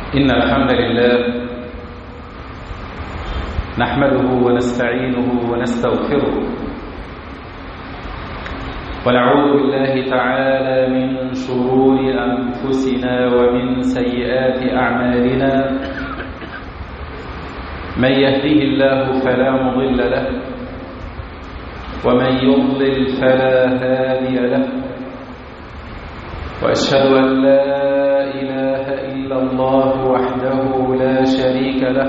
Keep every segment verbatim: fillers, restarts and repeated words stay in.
إن الحمد لله نحمده ونستعينه ونستغفره ونعوذ بالله تعالى من شرور أنفسنا ومن سيئات أعمالنا. من يهده الله فلا مضل له ومن يضلل فلا هادي له، وأشهد أن لا إله إلا الله وحده لا شريك له،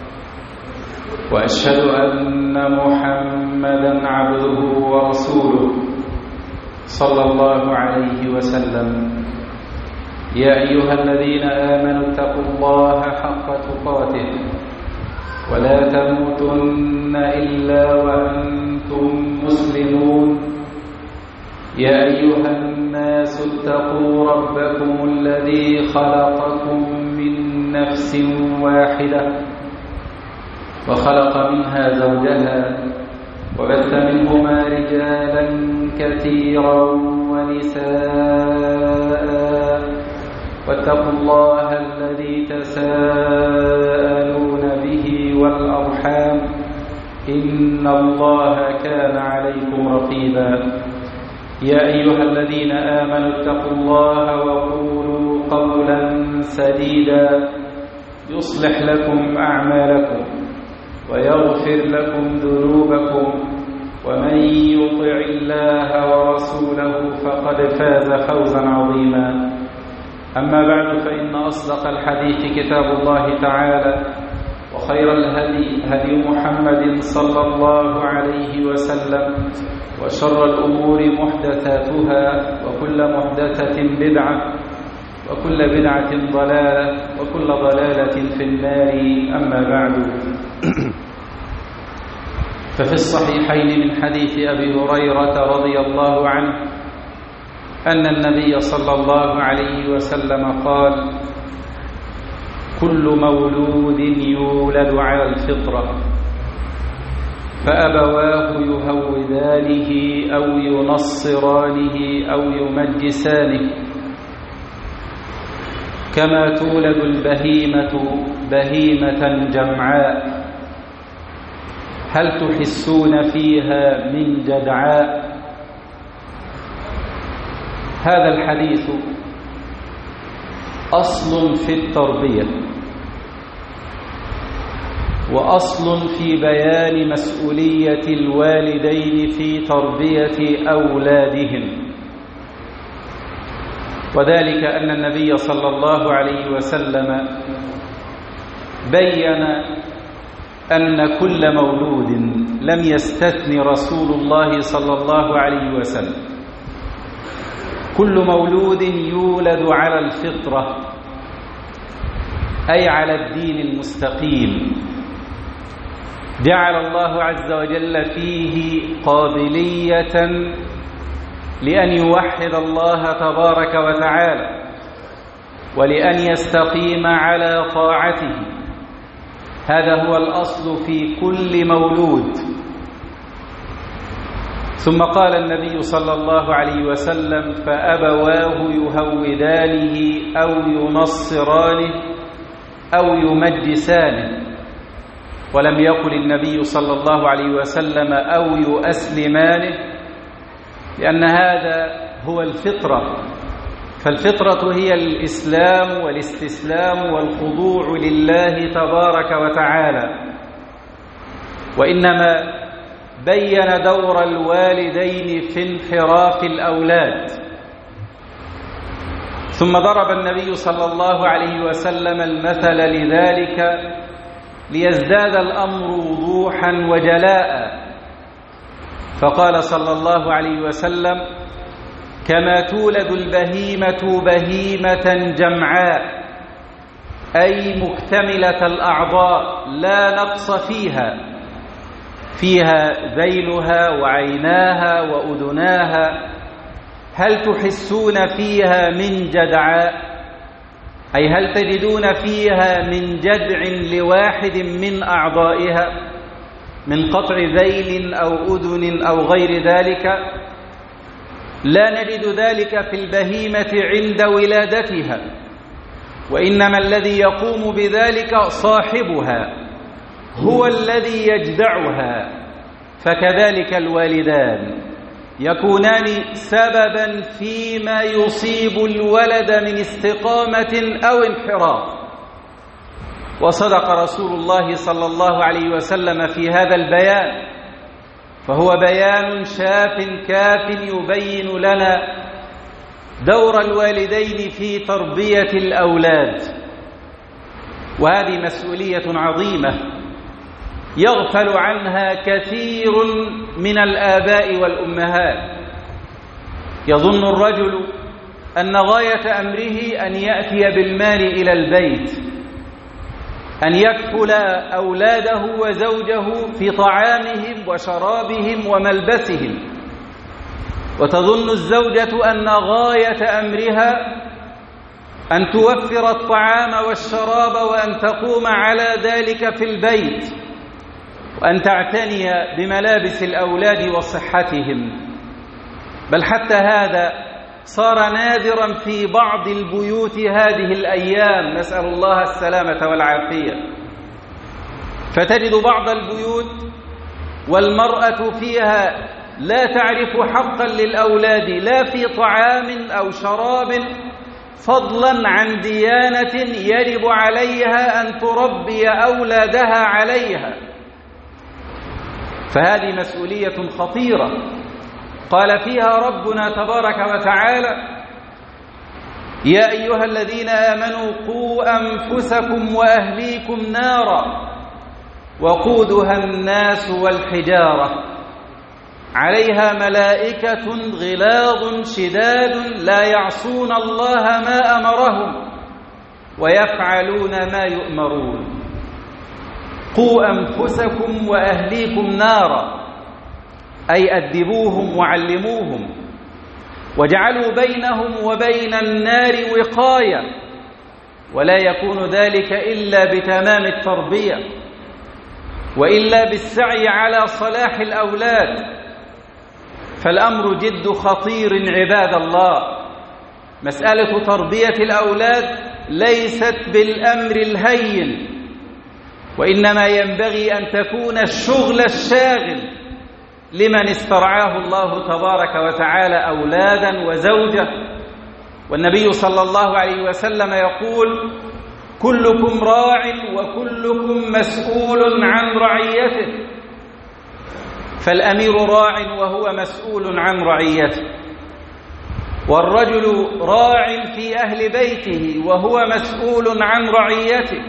وأشهد أن محمدا عبده ورسوله صلى الله عليه وسلم. يا أيها الذين آمنوا اتقوا الله حق تقاته ولا تموتن إلا وأنتم مسلمون. يا أيها الناس اتقوا ربكم الذي خلقكم من نفس واحدة وخلق منها زوجها وبث منهما رجالا كثيرا ونساء، واتقوا الله الذي تساءلون به والأرحام إن الله كان عليكم رقيبا. يا أيها الذين آمنوا اتقوا الله وقولوا قولا سديدا يصلح لكم أعمالكم ويغفر لكم ذنوبكم، ومن يطع الله ورسوله فقد فاز فوزا عظيما. أما بعد، فإن أصدق الحديث كتاب الله تعالى، وخير الهدي هدي محمد صلى الله عليه وسلم، وشر الأمور محدثاتها، وكل محدثة بدعة، وكل بدعة ضلالة، وكل ضلالة في النار. أما بعد، ففي الصحيحين من حديث أبي هريرة رضي الله عنه أن النبي صلى الله عليه وسلم قال: كل مولود يولد على الفطرة، فأبواه يهودانه أو ينصرانه أو يمجسانه، كما تولد البهيمة بهيمة جمعاء، هل تحسون فيها من جدعاء؟ هذا الحديث أصل في التربية، وأصل في بيان مسؤولية الوالدين في تربية أولادهم، وذلك أن النبي صلى الله عليه وسلم بيّن أن كل مولود، لم يستثن رسول الله صلى الله عليه وسلم، كل مولود يولد على الفطرة، أي على الدين المستقيم. جعل الله عز وجل فيه قابلية لأن يوحد الله تبارك وتعالى، ولأن يستقيم على طاعته. هذا هو الأصل في كل مولود. ثم قال النبي صلى الله عليه وسلم: فأبواه يهودانه أو ينصرانه أو يمجسانه، ولم يقل النبي صلى الله عليه وسلم أو يؤسلمانه، لأن هذا هو الفطرة. فالفطرة هي الإسلام والاستسلام والخضوع لله تبارك وتعالى، وإنما بين دور الوالدين في انحراف الأولاد. ثم ضرب النبي صلى الله عليه وسلم المثل لذلك ليزداد الأمر وضوحا وجلاء، فقال صلى الله عليه وسلم: كما تولد البهيمة بهيمة جمعاء، أي مكتملة الأعضاء لا نقص فيها، فيها ذيلها وعيناها وأذناها، هل تحسون فيها من جدعاء؟ أي هل تجدون فيها من جدع لواحد من أعضائها، من قطع ذيل أو أذن أو غير ذلك؟ لا نجد ذلك في البهيمة عند ولادتها، وإنما الذي يقوم بذلك صاحبها، هو الذي يجدعها. فكذلك الوالدان يكونان سببا فيما يصيب الولد من استقامة أو انحراف. وصدق رسول الله صلى الله عليه وسلم في هذا البيان، فهو بيان شاف كاف يبين لنا دور الوالدين في تربية الأولاد. وهذه مسؤولية عظيمة يغفل عنها كثير من الآباء والأمهات. يظن الرجل أن غاية أمره أن يأتي بالمال إلى البيت، أن يكفل أولاده وزوجه في طعامهم وشرابهم وملبسهم. وتظن الزوجة أن غاية أمرها أن توفر الطعام والشراب وأن تقوم على ذلك في البيت، وأن تعتني بملابس الأولاد وصحتهم. بل حتى هذا صار نادرا في بعض البيوت هذه الأيام، نسأل الله السلامة والعافية. فتجد بعض البيوت والمرأة فيها لا تعرف حقا للأولاد لا في طعام أو شراب، فضلا عن ديانة يجب عليها أن تربي أولادها عليها. فهذه مسؤولية خطيرة قال فيها ربنا تبارك وتعالى: يا أيها الذين آمنوا قوا أنفسكم وأهليكم نارا وقودها الناس والحجارة عليها ملائكة غلاظ شداد لا يعصون الله ما أمرهم ويفعلون ما يؤمرون. قوا أنفسكم وأهليكم نارا، أي أدبوهم وعلموهم، واجعلوا بينهم وبين النار وقاية، ولا يكون ذلك إلا بتمام التربية وإلا بالسعي على صلاح الأولاد. فالأمر جد خطير عباد الله. مسألة تربية الأولاد ليست بالأمر الهين، وإنما ينبغي أن تكون الشغل الشاغل لمن استرعاه الله تبارك وتعالى أولادا وزوجة. والنبي صلى الله عليه وسلم يقول: كلكم راع وكلكم مسؤول عن رعيته. فالأمير راع وهو مسؤول عن رعيته، والرجل راع في أهل بيته وهو مسؤول عن رعيته،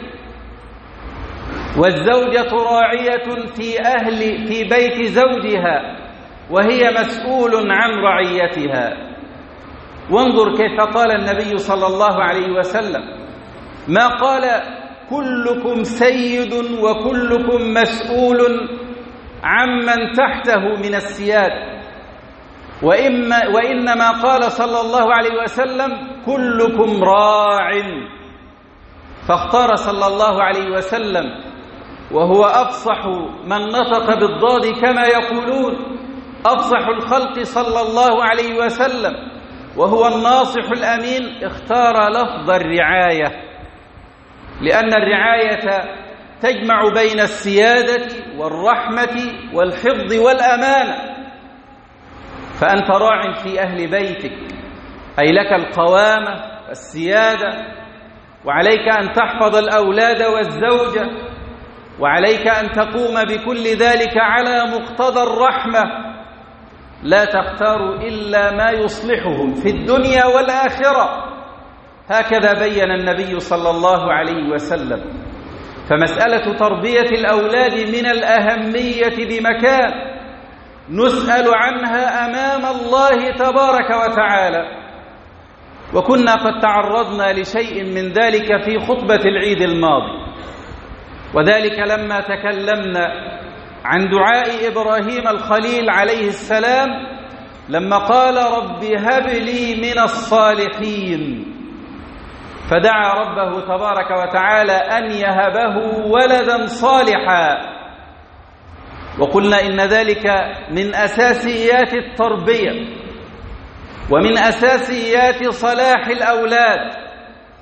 والزوجة راعية في أهل في بيت زوجها وهي مسؤول عن رعيتها. وانظر كيف قال النبي صلى الله عليه وسلم: ما قال كلكم سيد وكلكم مسؤول عمن تحته من السياد، وإما وإنما قال صلى الله عليه وسلم: كلكم راع. فاختار صلى الله عليه وسلم وهو أفصح من نطق بالضاد كما يقولون، أفصح الخلق صلى الله عليه وسلم وهو الناصح الأمين، اختار لفظ الرعاية، لأن الرعاية تجمع بين السيادة والرحمة والحفظ والأمانة. فأنت راع في أهل بيتك، أي لك القوامة والسيادة، وعليك أن تحفظ الأولاد والزوجة، وعليك أن تقوم بكل ذلك على مقتضى الرحمة، لا تختار إلا ما يصلحهم في الدنيا والآخرة. هكذا بين النبي صلى الله عليه وسلم. فمسألة تربية الأولاد من الأهمية بمكان، نسأل عنها أمام الله تبارك وتعالى. وكنا قد تعرضنا لشيء من ذلك في خطبة العيد الماضي، وذلك لما تكلمنا عن دعاء إبراهيم الخليل عليه السلام لما قال: رب هب لي من الصالحين، فدعا ربه تبارك وتعالى أن يهبه ولدا صالحا. وقلنا إن ذلك من أساسيات التربية ومن أساسيات صلاح الأولاد.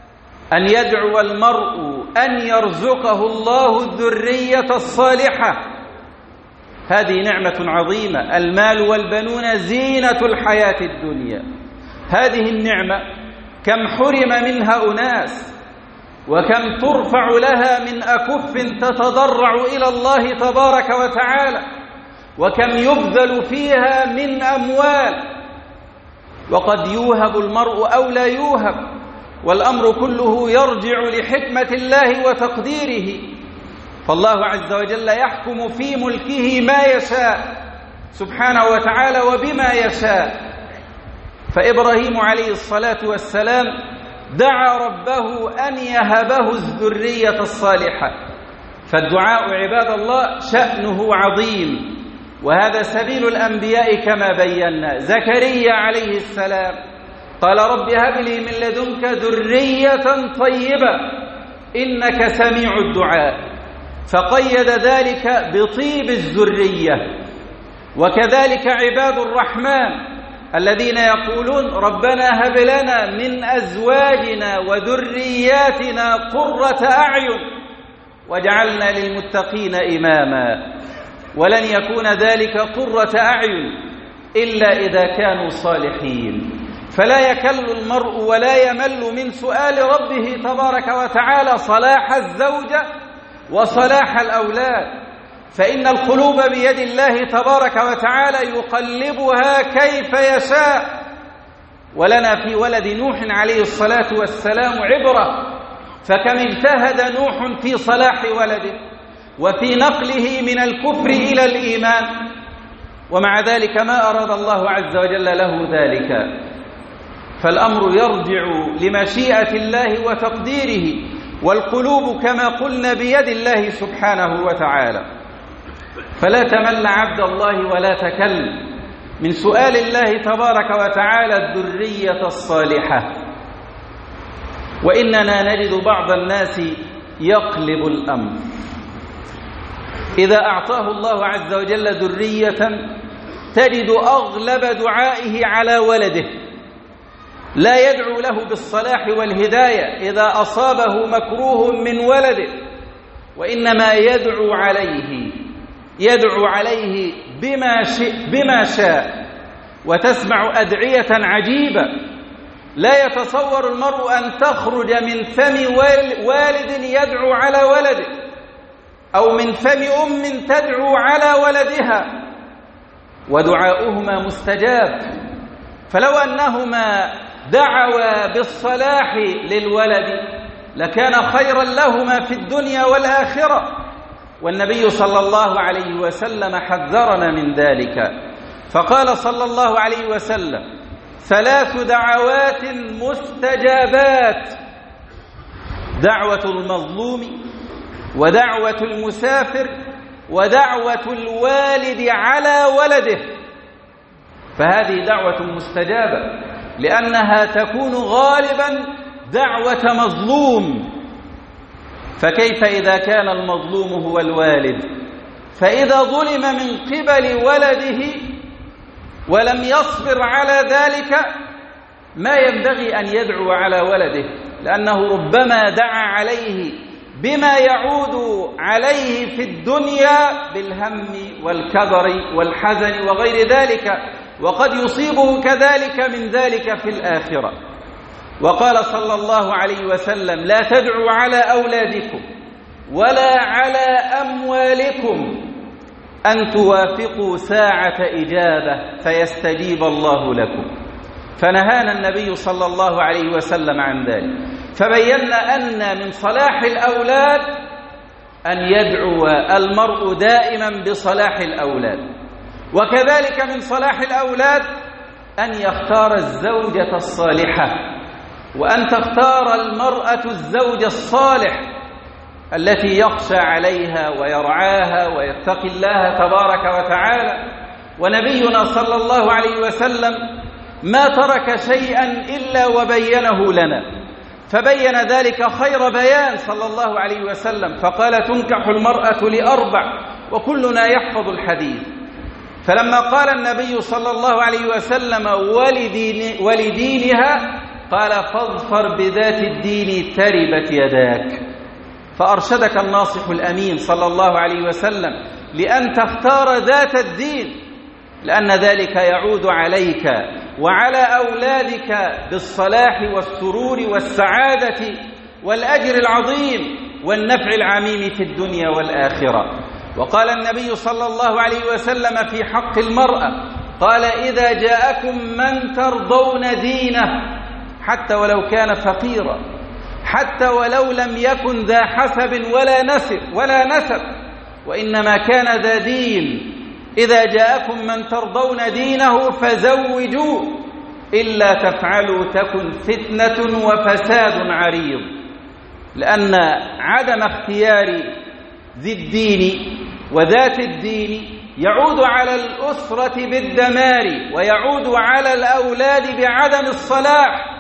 أن يدعو المرء أن يرزقه الله الذرية الصالحة. هذه نعمة عظيمة. المال والبنون زينة الحياة الدنيا. هذه النعمة كم حرم منها أناس، وكم ترفع لها من أكف تتضرع إلى الله تبارك وتعالى، وكم يبذل فيها من أموال، وقد يوهب المرء أو لا يوهب، والأمر كله يرجع لحكمة الله وتقديره. فالله عز وجل يحكم في ملكه ما يشاء سبحانه وتعالى وبما يشاء. فإبراهيم عليه الصلاة والسلام دعا ربه أن يهبه الذرية الصالحة. فالدعاء عباد الله شأنه عظيم، وهذا سبيل الأنبياء كما بينا. زكريا عليه السلام قال رب هب لي من لدنك ذرية طيبة إنك سميع الدعاء، فقيد ذلك بطيب الذرية. وكذلك عباد الرحمن الذين يقولون ربنا هب لنا من أزواجنا وذرياتنا قرة أعين واجعلنا للمتقين إماما. ولن يكون ذلك قرة أعين إلا إذا كانوا صالحين. فلا يكل المرء ولا يمل من سؤال ربه تبارك وتعالى صلاح الزوجة وصلاح الأولاد، فإن القلوب بيد الله تبارك وتعالى يقلبها كيف يشاء. ولنا في ولد نوح عليه الصلاة والسلام عبرة، فكم اجتهد نوح في صلاح ولده وفي نقله من الكفر إلى الإيمان، ومع ذلك ما أراد الله عز وجل له ذلك. فالأمر يرجع لمشيئة الله وتقديره، والقلوب كما قلنا بيد الله سبحانه وتعالى. فلا تمل عبد الله ولا تكل من سؤال الله تبارك وتعالى الذرية الصالحة. وإننا نجد بعض الناس يقلب الأمر، إذا أعطاه الله عز وجل ذرية تجد أغلب دعائه على ولده، لا يدعو له بالصلاح والهداية إذا أصابه مكروه من ولده، وإنما يدعو عليه يدعو عليه بما شاء, بما شاء. وتسمع أدعية عجيبة لا يتصور المرء أن تخرج من فم والد يدعو على ولده، أو من فم أم تدعو على ولدها، ودعاؤهما مستجاب. فلو أنهما دعوا بالصلاح للولد لكان خيرا لهما في الدنيا والآخرة، والنبي صلى الله عليه وسلم حذرنا من ذلك، فقال صلى الله عليه وسلم ثلاث دعوات مستجابات: دعوة المظلوم، ودعوة المسافر، ودعوة الوالد على ولده. فهذه دعوة مستجابة لأنها تكون غالبا دعوة مظلوم. فكيف إذا كان المظلوم هو الوالد؟ فإذا ظلم من قبل ولده ولم يصبر على ذلك ما ينبغي أن يدعو على ولده، لأنه ربما دعا عليه بما يعود عليه في الدنيا بالهم والكدر والحزن وغير ذلك، وقد يصيبه كذلك من ذلك في الآخرة. وقال صلى الله عليه وسلم: لا تدعوا على أولادكم ولا على أموالكم أن توافقوا ساعة إجابة فيستجيب الله لكم. فنهانا النبي صلى الله عليه وسلم عن ذلك، فبينا أن من صلاح الأولاد أن يدعو المرء دائما بصلاح الأولاد، وكذلك من صلاح الأولاد أن يختار الزوجة الصالحة، وأن تختار المرأة الزوج الصالح التي يخشى عليها ويرعاها ويتقي الله تبارك وتعالى. ونبينا صلى الله عليه وسلم ما ترك شيئا إلا وبينه لنا، فبين ذلك خير بيان صلى الله عليه وسلم، فقال: تنكح المرأة لأربع، وكلنا يحفظ الحديث. فلما قال النبي صلى الله عليه وسلم ولدين ولدينها قال فاظفر بذات الدين تربت يداك. فأرشدك الناصح الأمين صلى الله عليه وسلم لأن تختار ذات الدين، لأن ذلك يعود عليك وعلى أولادك بالصلاح والسرور والسعادة والأجر العظيم والنفع العميم في الدنيا والآخرة. وقال النبي صلى الله عليه وسلم في حق المرأة، قال إذا جاءكم من ترضون دينه حتى ولو كان فقيرا، حتى ولو لم يكن ذا حسب ولا نسب ولا نسب وإنما كان ذا دين، إذا جاءكم من ترضون دينه فزوجوه، إلا تفعلوا تكن فتنة وفساد عريض. لأن عدم اختيار ذي الدين وذات الدين يعود على الأسرة بالدمار، ويعود على الأولاد بعدم الصلاح،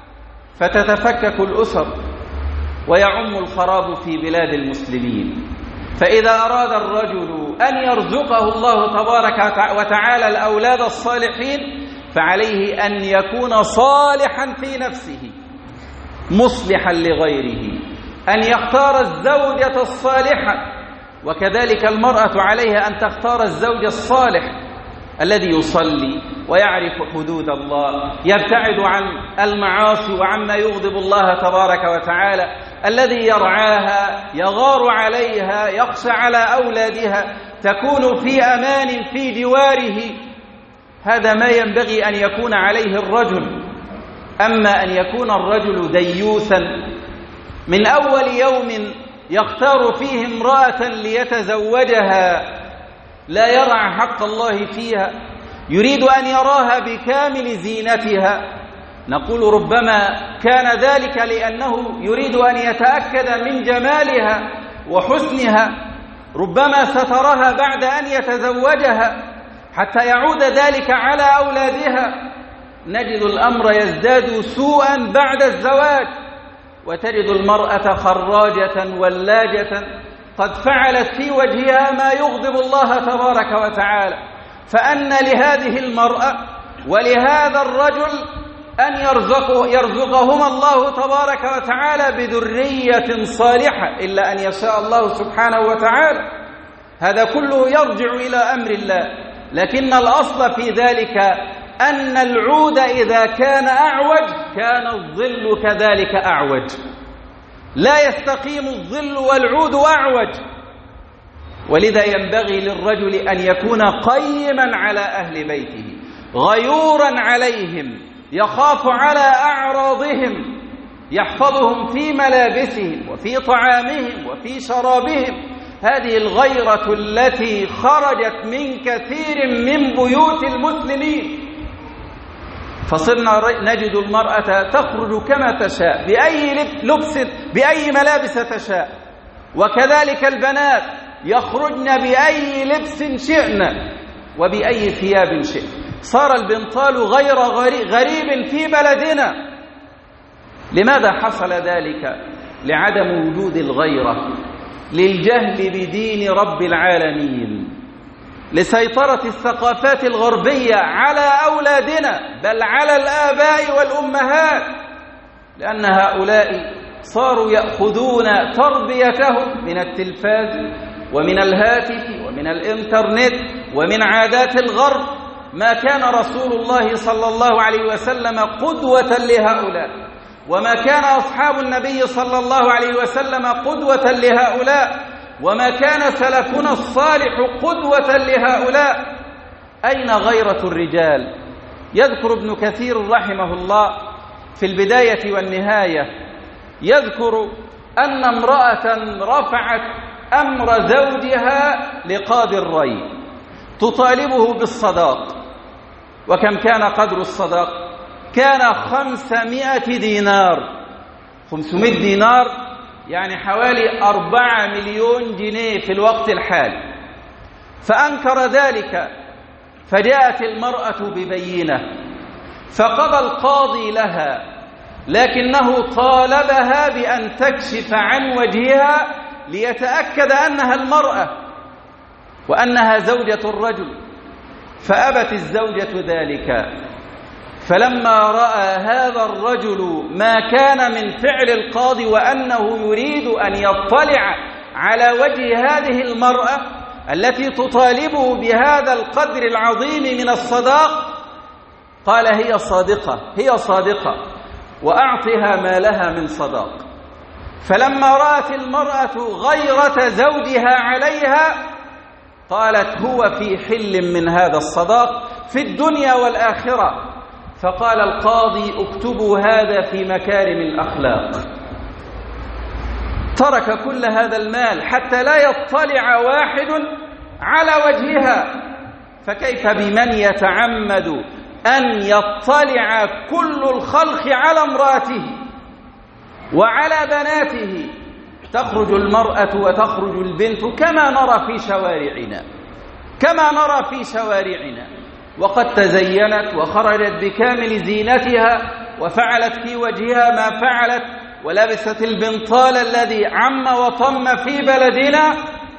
فتتفكك الأسر ويعم الخراب في بلاد المسلمين. فإذا أراد الرجل أن يرزقه الله تبارك وتعالى الأولاد الصالحين فعليه أن يكون صالحا في نفسه مصلحا لغيره، أن يختار الزوجة الصالحة، وكذلك المرأة عليها أن تختار الزوج الصالح الذي يصلي ويعرف حدود الله، يبتعد عن المعاصي وعما يغضب الله تبارك وتعالى، الذي يرعاها يغار عليها يخشى على أولادها، تكون في أمان في جواره. هذا ما ينبغي أن يكون عليه الرجل. أما أن يكون الرجل ديوثا من أول يوم يختار فيه امرأة ليتزوجها لا يرعى حق الله فيها، يريد أن يراها بكامل زينتها، نقول ربما كان ذلك لأنه يريد أن يتأكد من جمالها وحسنها، ربما سترها بعد أن يتزوجها حتى يعود ذلك على أولادها. نجد الأمر يزداد سوءا بعد الزواج، وتجد المرأة خراجة ولاجة قد فعلت في وجهها ما يغضب الله تبارك وتعالى. فأن لهذه المرأة ولهذا الرجل أن يرزقه يرزقهما الله تبارك وتعالى بذرية صالحة، إلا أن يشاء الله سبحانه وتعالى. هذا كله يرجع إلى أمر الله، لكن الأصل في ذلك أن العود إذا كان أعوج كان الظل كذلك أعوج، لا يستقيم الظل والعود أعوج. ولذا ينبغي للرجل أن يكون قيما على أهل بيته، غيورا عليهم، يخاف على أعراضهم، يحفظهم في ملابسهم وفي طعامهم وفي شرابهم. هذه الغيرة التي خرجت من كثير من بيوت المسلمين، فصرنا نجد المرأة تخرج كما تشاء بأي لبس بأي ملابس تشاء، وكذلك البنات يخرجن بأي لبس شئن وبأي ثياب شئن. صار البنطال غير غريب في بلدنا. لماذا حصل ذلك؟ لعدم وجود الغيرة، للجهل بدين رب العالمين، لسيطرة الثقافات الغربية على أولادنا بل على الآباء والأمهات، لأن هؤلاء صاروا يأخذون تربيتهم من التلفاز ومن الهاتف ومن الإنترنت ومن عادات الغرب. ما كان رسول الله صلى الله عليه وسلم قدوة لهؤلاء، وما كان أصحاب النبي صلى الله عليه وسلم قدوة لهؤلاء، وما كان سلفنا الصالح قدوة لهؤلاء. أين غيرة الرجال؟ يذكر ابن كثير رحمه الله في البداية والنهاية، يذكر أن امرأة رفعت أمر زوجها لقاضي الري تطالبه بالصداق. وكم كان قدر الصداق؟ كان خمسمائة دينار. خمسمائة دينار يعني حوالي أربعة مليون جنيه في الوقت الحالي. فأنكر ذلك، فجاءت المرأة ببينة، فقضى القاضي لها، لكنه طالبها بأن تكشف عن وجهها ليتأكد أنها المرأة وأنها زوجة الرجل، فأبت الزوجة ذلك. فلما رأى هذا الرجل ما كان من فعل القاضي وأنه يريد أن يطلع على وجه هذه المرأة التي تطالبه بهذا القدر العظيم من الصداق، قال هي صادقة هي صادقة وأعطها ما لها من صداق. فلما رأت المرأة غيرة زوجها عليها قالت هو في حل من هذا الصداق في الدنيا والآخرة. فقال القاضي اكتبوا هذا في مكارم الأخلاق. ترك كل هذا المال حتى لا يطلع واحد على وجهها، فكيف بمن يتعمد أن يطلع كل الخلق على امرأته وعلى بناته؟ تخرج المرأة وتخرج البنت كما نرى في شوارعنا كما نرى في شوارعنا وقد تزينت وخرجت بكامل زينتها وفعلت في وجهها ما فعلت ولبست البنطال الذي عم وطم في بلدنا،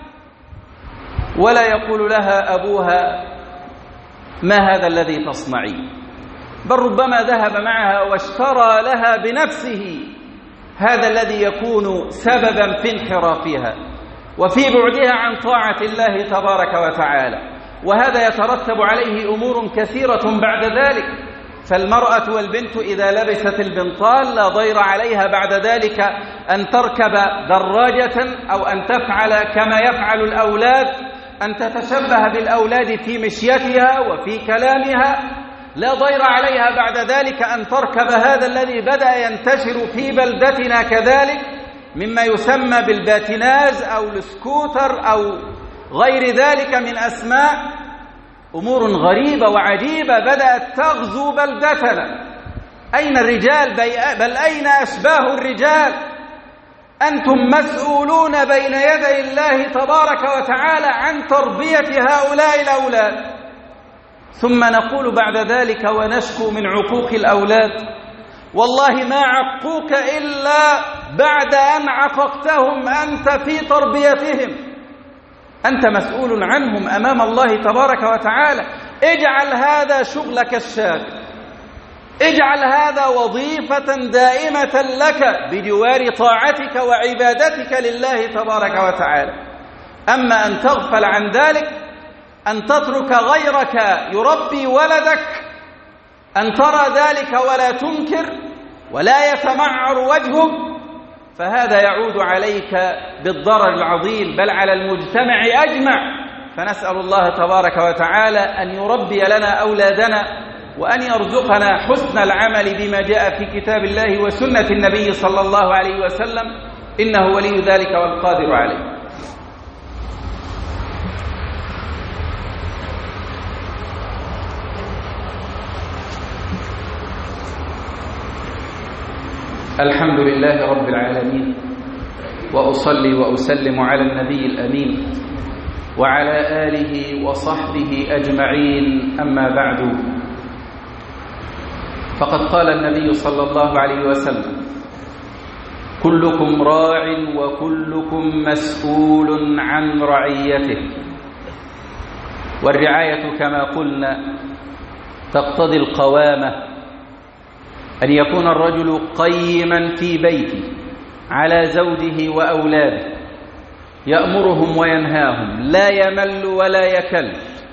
ولا يقول لها أبوها ما هذا الذي تصنعين، بل ربما ذهب معها واشترى لها بنفسه هذا الذي يكون سببا في انحرافها وفي بعدها عن طاعة الله تبارك وتعالى. وهذا يترتب عليه أمور كثيرة بعد ذلك. فالمرأة والبنت إذا لبست البنطال لا ضير عليها بعد ذلك أن تركب دراجة أو أن تفعل كما يفعل الأولاد، أن تتشبه بالأولاد في مشيتها وفي كلامها. لا ضير عليها بعد ذلك أن تركب هذا الذي بدأ ينتشر في بلدتنا كذلك مما يسمى بالباتناز أو السكوتر أو غير ذلك من أسماء. أمور غريبة وعجيبة بدأت تغزو بلدتنا. أين الرجال؟ بل أين أشباه الرجال؟ أنتم مسؤولون بين يدي الله تبارك وتعالى عن تربية هؤلاء الأولاد، ثم نقول بعد ذلك ونشكو من عقوق الأولاد. والله ما عقوك إلا بعد أن عققتهم أنت في تربيتهم. أنت مسؤول عنهم أمام الله تبارك وتعالى. اجعل هذا شغلك الشاغل، اجعل هذا وظيفة دائمة لك بجوار طاعتك وعبادتك لله تبارك وتعالى. أما أن تغفل عن ذلك، أن تترك غيرك يربي ولدك، أن ترى ذلك ولا تنكر ولا يتمعر وجهك، فهذا يعود عليك بالضرر العظيم بل على المجتمع أجمع. فنسأل الله تبارك وتعالى أن يربي لنا أولادنا وأن يرزقنا حسن العمل بما جاء في كتاب الله وسنة النبي صلى الله عليه وسلم، إنه ولي ذلك والقادر عليه. الحمد لله رب العالمين، وأصلي وأسلم على النبي الأمين وعلى آله وصحبه أجمعين، أما بعد. فقد قال النبي صلى الله عليه وسلم: كلكم راع وكلكم مسؤول عن رعيته. والرعاية كما قلنا تقتضي القوامة، أن يكون الرجل قيما في بيته على زوجه وأولاده، يأمرهم وينهاهم، لا يمل ولا يكل.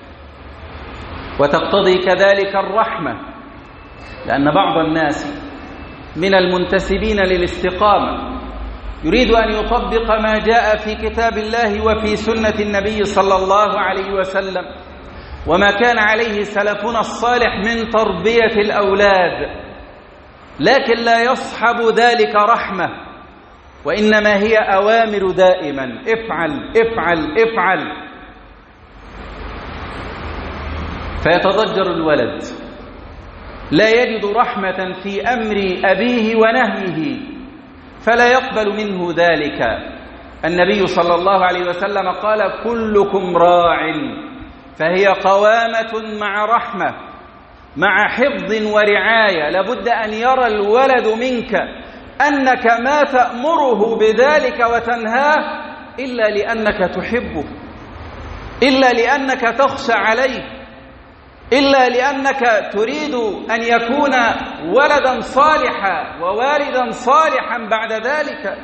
وتقتضي كذلك الرحمة، لأن بعض الناس من المنتسبين للاستقامة يريد أن يطبق ما جاء في كتاب الله وفي سنة النبي صلى الله عليه وسلم وما كان عليه سلفنا الصالح من تربية الأولاد، لكن لا يصحب ذلك رحمة، وإنما هي أوامر دائما: افعل افعل افعل. فيتضجر الولد، لا يجد رحمة في أمر أبيه ونهيه، فلا يقبل منه ذلك. النبي صلى الله عليه وسلم قال: كلكم راع، فهي قوامة مع رحمة مع حفظ ورعاية. لابد أن يرى الولد منك أنك ما تأمره بذلك وتنهاه إلا لأنك تحبه، إلا لأنك تخشى عليه، إلا لأنك تريد أن يكون ولدا صالحا ووالدا صالحا بعد ذلك.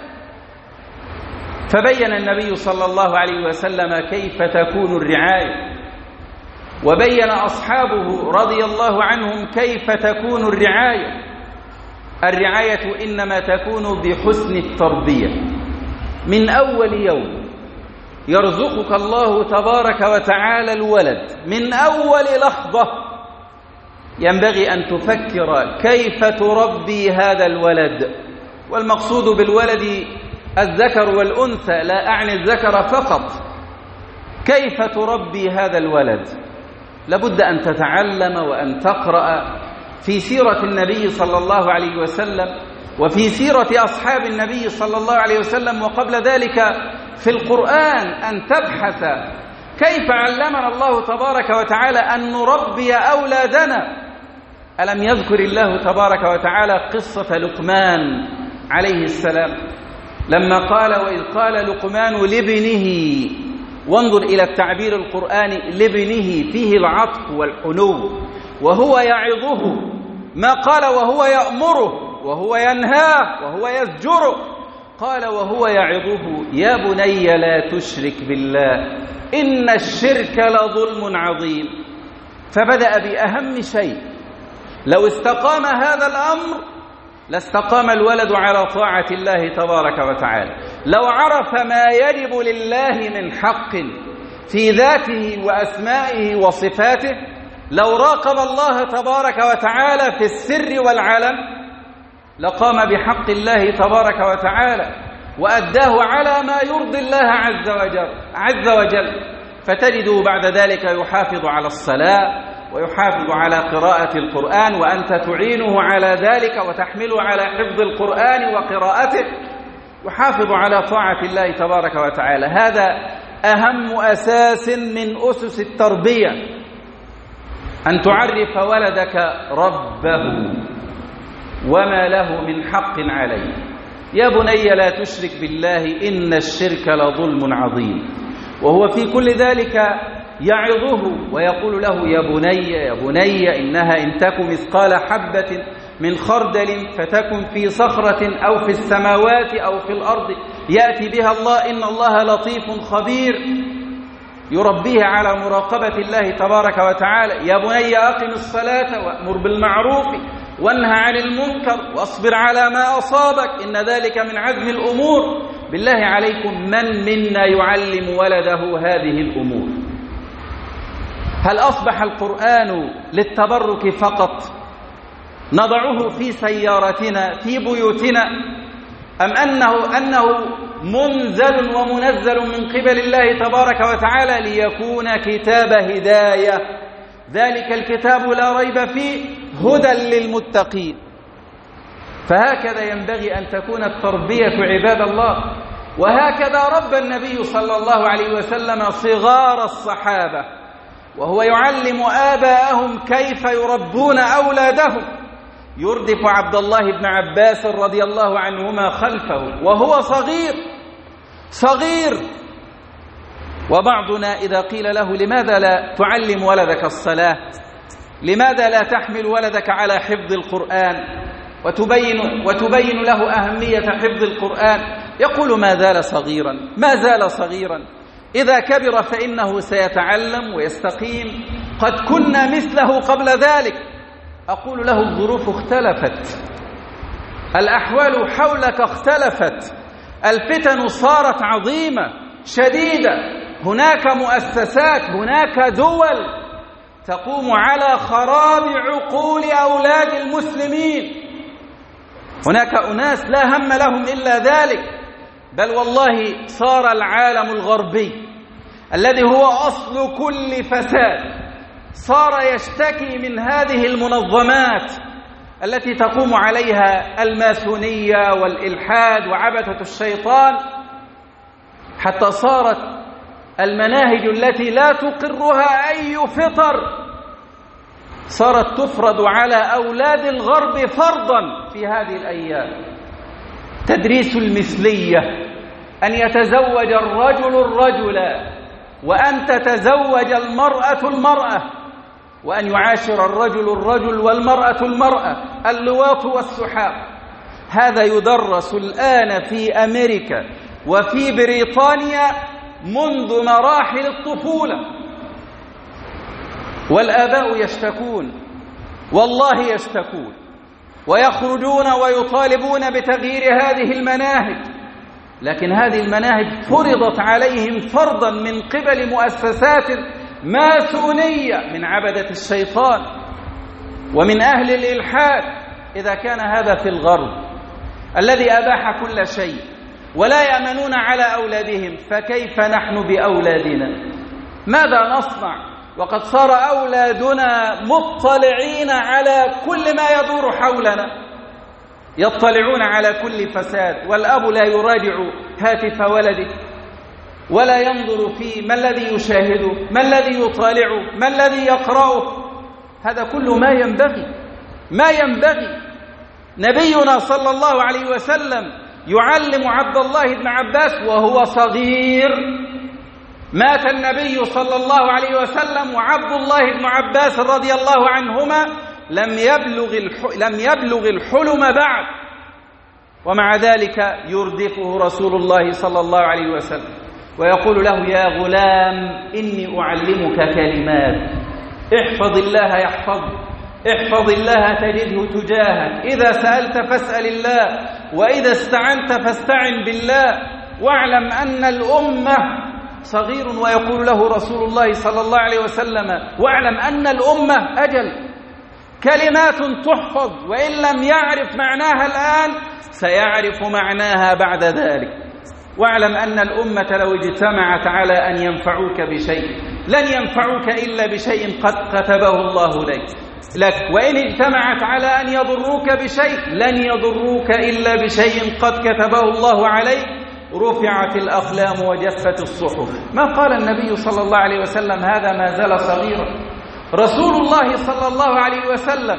فبين النبي صلى الله عليه وسلم كيف تكون الرعاية، وبين أصحابه رضي الله عنهم كيف تكون الرعاية. الرعاية إنما تكون بحسن التربية. من أول يوم يرزقك الله تبارك وتعالى الولد، من أول لحظة ينبغي أن تفكر كيف تربي هذا الولد. والمقصود بالولد الذكر والأنثى، لا أعني الذكر فقط. كيف تربي هذا الولد؟ لابد أن تتعلم وأن تقرأ في سيرة النبي صلى الله عليه وسلم وفي سيرة أصحاب النبي صلى الله عليه وسلم، وقبل ذلك في القرآن أن تبحث كيف علمنا الله تبارك وتعالى أن نربي أولادنا. ألم يذكر الله تبارك وتعالى قصة لقمان عليه السلام لما قال وإذ قال لقمان لابنه، وانظر إلى التعبير القرآني، لابنه فيه العطف والحنو، وهو يعظه، ما قال وهو يأمره وهو ينهاه وهو يزجره، قال وهو يعظه يا بني لا تشرك بالله إن الشرك لظلم عظيم. فبدأ بأهم شيء. لو استقام هذا الأمر لاستقام الولد على طاعة الله تبارك وتعالى. لو عرف ما يجب لله من حق في ذاته وأسمائه وصفاته، لو راقب الله تبارك وتعالى في السر والعلن، لقام بحق الله تبارك وتعالى وأداه على ما يرضي الله عز وجل, عز وجل. فتجده بعد ذلك يحافظ على الصلاة ويحافظ على قراءة القرآن، وأنت تعينه على ذلك وتحمله على حفظ القرآن وقراءته، يحافظ على طاعة الله تبارك وتعالى. هذا أهم أساس من أسس التربية، أن تعرف ولدك ربه وما له من حق عليه. يا بني لا تشرك بالله إن الشرك لظلم عظيم. وهو في كل ذلك يعظه ويقول له يا بني يا بني إنها إن تك مثقال حبة من خردل فتكن في صخرة أو في السماوات أو في الأرض يأتي بها الله إن الله لطيف خبير. يربيه على مراقبة الله تبارك وتعالى. يا بني أقم الصلاة وأمر بالمعروف وانهى عن المنكر واصبر على ما أصابك إن ذلك من عزم الأمور. بالله عليكم من منا يعلم ولده هذه الأمور؟ هل أصبح القرآن للتبرك فقط نضعه في سيارتنا في بيوتنا، أم أنه, أنه منزل ومنزل من قبل الله تبارك وتعالى ليكون كتاب هداية؟ ذلك الكتاب لا ريب فيه هدى للمتقين. فهكذا ينبغي أن تكون التربية عباد الله، وهكذا ربى النبي صلى الله عليه وسلم صغار الصحابة وهو يعلم آباءهم كيف يربون أولادهم. يردف عبد الله بن عباس رضي الله عنهما خلفه وهو صغير صغير وبعضنا إذا قيل له لماذا لا تعلم ولدك الصلاة، لماذا لا تحمل ولدك على حفظ القرآن وتبين, وتبين له أهمية حفظ القرآن، يقول ما زال صغيرا ما زال صغيرا، إذا كبر فإنه سيتعلم ويستقيم، قد كنا مثله قبل ذلك. أقول له الظروف اختلفت، الأحوال حولك اختلفت، الفتن صارت عظيمة شديدة، هناك مؤسسات، هناك دول تقوم على خراب عقول أولاد المسلمين، هناك أناس لا هم لهم إلا ذلك. بل والله صار العالم الغربي الذي هو أصل كل فساد صار يشتكي من هذه المنظمات التي تقوم عليها الماسونية والإلحاد وعبثة الشيطان، حتى صارت المناهج التي لا تقرها أي فطر صارت تفرض على أولاد الغرب فرضا في هذه الأيام. تدريس المثلية، أن يتزوج الرجل الرجل وأن تتزوج المرأة المرأة، وأن يعاشر الرجل الرجل والمرأة المرأة، اللواط والسحاق. هذا يدرس الآن في أمريكا وفي بريطانيا منذ مراحل الطفولة، والآباء يشتكون، والله يشتكون، ويخرجون ويطالبون بتغيير هذه المناهج، لكن هذه المناهج فرضت عليهم فرضا من قبل مؤسسات ماسونية من عبدة الشيطان ومن أهل الإلحاد. إذا كان هذا في الغرب الذي أباح كل شيء ولا يأمنون على أولادهم، فكيف نحن بأولادنا؟ ماذا نصنع وقد صار أولادنا مطلعين على كل ما يدور حولنا، يطلعون على كل فساد، والأب لا يراجع هاتف ولده ولا ينظر في ما الذي يشاهده، ما الذي يطالعه، ما الذي يقرأه. هذا كله ما ينبغي ما ينبغي. نبينا صلى الله عليه وسلم يعلم عبد الله بن عباس وهو صغير. مات النبي صلى الله عليه وسلم وعبد الله بن عباس رضي الله عنهما لم يبلغ لم يبلغ الحلم بعد، ومع ذلك يردفه رسول الله صلى الله عليه وسلم ويقول له: يا غلام إني أعلمك كلمات، احفظ الله يحفظك، احفظ الله تجده تجاهك، إذا سألت فاسأل الله، وإذا استعنت فاستعن بالله، واعلم أن الأمة صغير. ويقول له رسول الله صلى الله عليه وسلم: واعلم أن الأمة أجل. كلمات تحفظ، وإن لم يعرف معناها الآن سيعرف معناها بعد ذلك. واعلم أن الأمة لو اجتمعت على أن ينفعوك بشيء لن ينفعوك إلا بشيء قد كتبه الله لك لك وإن اجتمعت على أن يضروك بشيء لن يضروك إلا بشيء قد كتبه الله عليك. رفعت الأقلام وجفت الصحف. ما قال النبي صلى الله عليه وسلم هذا ما زال صغيرا. رسول الله صلى الله عليه وسلم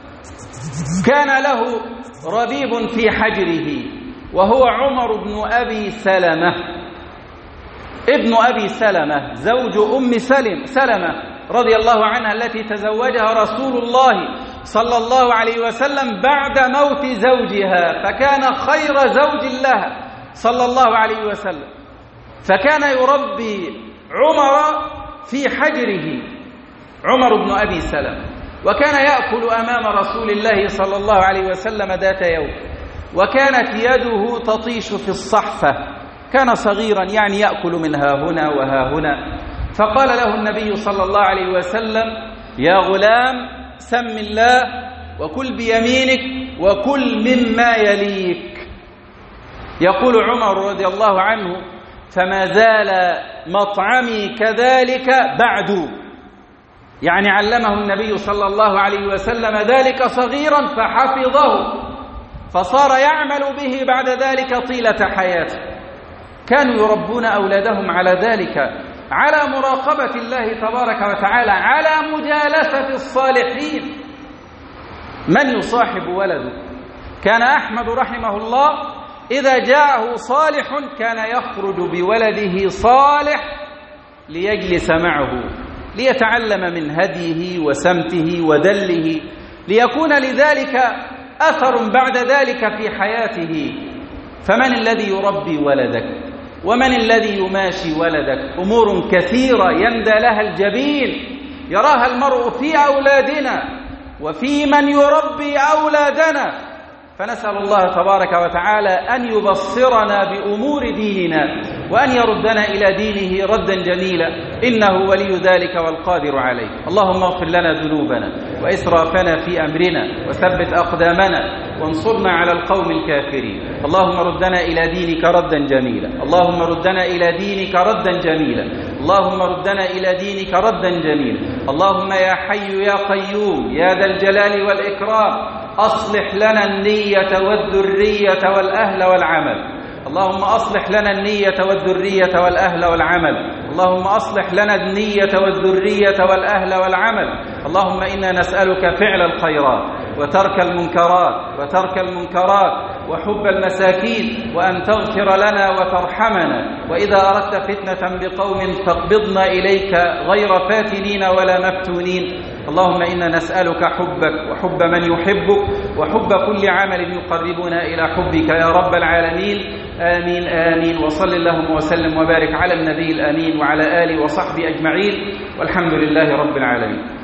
كان له ربيب في حجره، وهو عمر بن أبي سلمة ابن أبي سلمة زوج أم سلم سلمة رضي الله عنها التي تزوجها رسول الله صلى الله عليه وسلم بعد موت زوجها، فكان خير زوج لها صلى الله عليه وسلم. فكان يربي عمر في حجره، عمر بن أبي سلمة، وكان يأكل أمام رسول الله صلى الله عليه وسلم ذات يوم، وكانت يده تطيش في الصحفة، كان صغيرا يعني يأكل منها هنا وها هنا. فقال له النبي صلى الله عليه وسلم: يا غلام سم الله وكل بيمينك وكل مما يليك. يقول عمر رضي الله عنه: فما زال مطعمي كذلك بعد، يعني علمه النبي صلى الله عليه وسلم ذلك صغيرا فحفظه، فصار يعمل به بعد ذلك طيلة حياته. كانوا يربون أولادهم على ذلك، على مراقبة الله تبارك وتعالى، على مجالسة الصالحين. من يصاحب ولده؟ كان أحمد رحمه الله إذا جاءه صالح كان يخرج بولده صالح ليجلس معه، ليتعلم من هديه وسمته ودله، ليكون لذلك أثر بعد ذلك في حياته. فمن الذي يربي ولدك؟ ومن الذي يماشي ولدك؟ أمور كثيرة يندى لها الجبين، يراها المرء في أولادنا وفي من يربي أولادنا. فنسأل الله تبارك وتعالى أن يبصرنا بأمور ديننا، وأن يردنا إلى دينه ردا جميلا، إنه ولي ذلك والقادر عليه. اللهم اغفر لنا ذنوبنا وإسرافنا في أمرنا، وثبت أقدامنا، وانصرنا على القوم الكافرين. اللهم ردنا إلى دينك ردا جميلا، اللهم ردنا إلى دينك ردا جميلا، اللهم ردنا إلى دينك ردا جميلا. اللهم يا حي يا قيوم يا ذا الجلال والإكرام أصلح لنا النية والذرية والأهل والعمل. اللهم أصلح لنا النية والذرية والأهل والعمل. اللهم أصلح لنا النية والذرية والأهل والعمل. اللهم إنا نسألك فعل الخيرات وترك المنكرات وترك المنكرات وحب المساكين، وأن تغفر لنا وترحمنا، وإذا أردت فتنة بقوم فاقبضنا إليك غير فاتنين ولا مفتونين. اللهم إنا نسألك حبك وحب من يحبك وحب كل عمل يقربنا إلى حبك يا رب العالمين. آمين آمين. وصل اللهم وسلم وبارك على النبي الأمين وعلى آله وصحبه أجمعين، والحمد لله رب العالمين.